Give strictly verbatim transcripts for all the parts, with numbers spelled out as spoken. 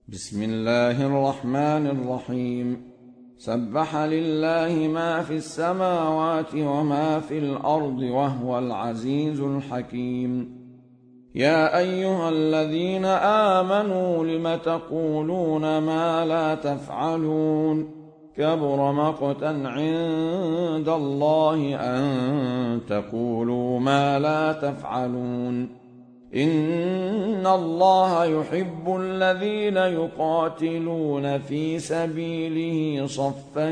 بسم الله الرحمن الرحيم. سبح لله ما في السماوات وما في الأرض وهو العزيز الحكيم. يا أيها الذين آمنوا لم تقولون ما لا تفعلون كبر مقتا عند الله أن تقولوا ما لا تفعلون. إن الله يحب الذين يقاتلون في سبيله صفا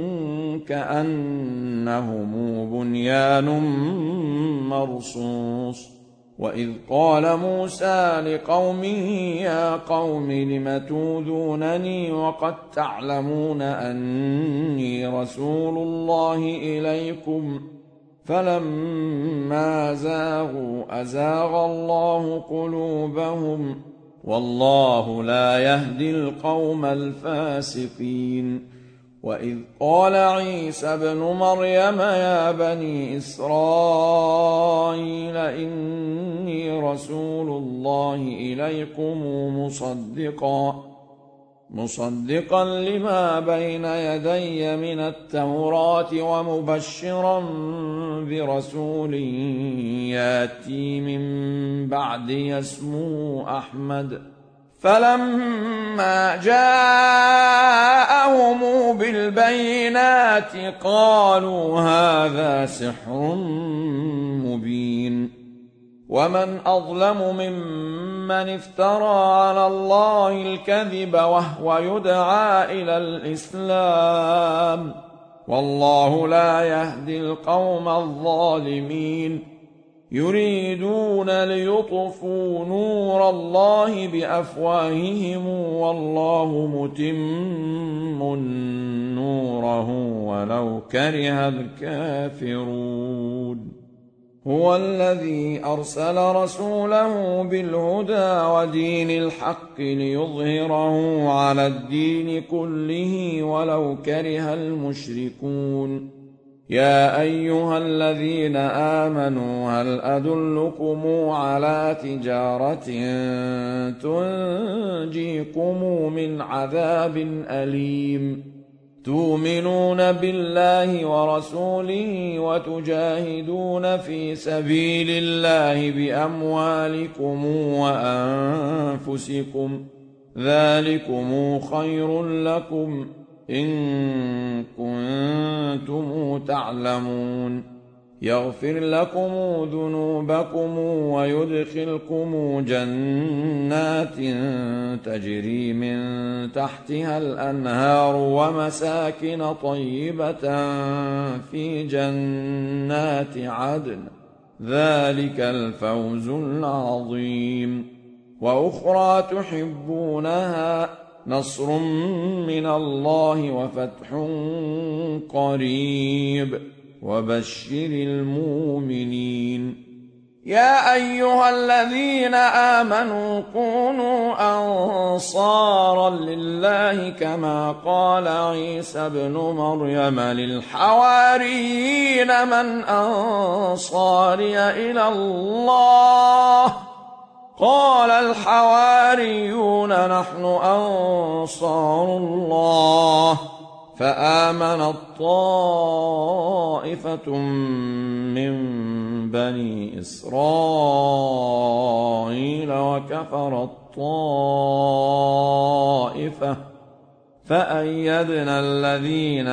كأنهم بنيان مرصوص. وإذ قال موسى لقومه يا قوم لم توذونني وقد تعلمون أني رسول الله إليكم فلما زاغوا أزاغ الله قلوبهم والله لا يهدي القوم الفاسقين. وإذ قال عيسى ابن مريم يا بني إسرائيل إني رسول الله إليكم مصدقا مصدقا لما بين يدي من التوراة ومبشرا برسول ياتي من بعدي اسمه أحمد. فلما جاءهم بالبينات قالوا هذا سحر مبين. ومن أظلم ممن افترى على الله الكذب وهو يدعى إلى الإسلام والله لا يهدي القوم الظالمين. يريدون ليطفوا نور الله بأفواههم والله متم نوره ولو كره الكافرون. هو الذي أرسل رسوله بالهدى ودين الحق ليظهره على الدين كله ولو كره المشركون. يا أيها الذين آمنوا هل أدلكم على تجارة تنجيكم من عذاب أليم تؤمنون بالله ورسوله وتجاهدون في سبيل الله بأموالكم وأنفسكم ذلكم خير لكم إن كنتم تعلمون. يغفر لكم ذنوبكم ويدخلكم جنات تجري من تحتها الأنهار ومساكن طيبة في جنات عدن ذلك الفوز العظيم. وأخرى تحبونها نصر من الله وفتح قريب وبشر المؤمنين. يا أيها الذين آمنوا كونوا أنصارا لله كما قال عيسى ابن مريم للحواريين من أنصاري إلى الله قال الحواريون نحن أنصار الله. فآمنت طائفة من بني إسرائيل وكفرت طائفة فأيدنا الذين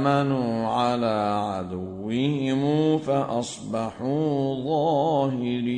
آمنوا على عدوهم فأصبحوا ظاهرين.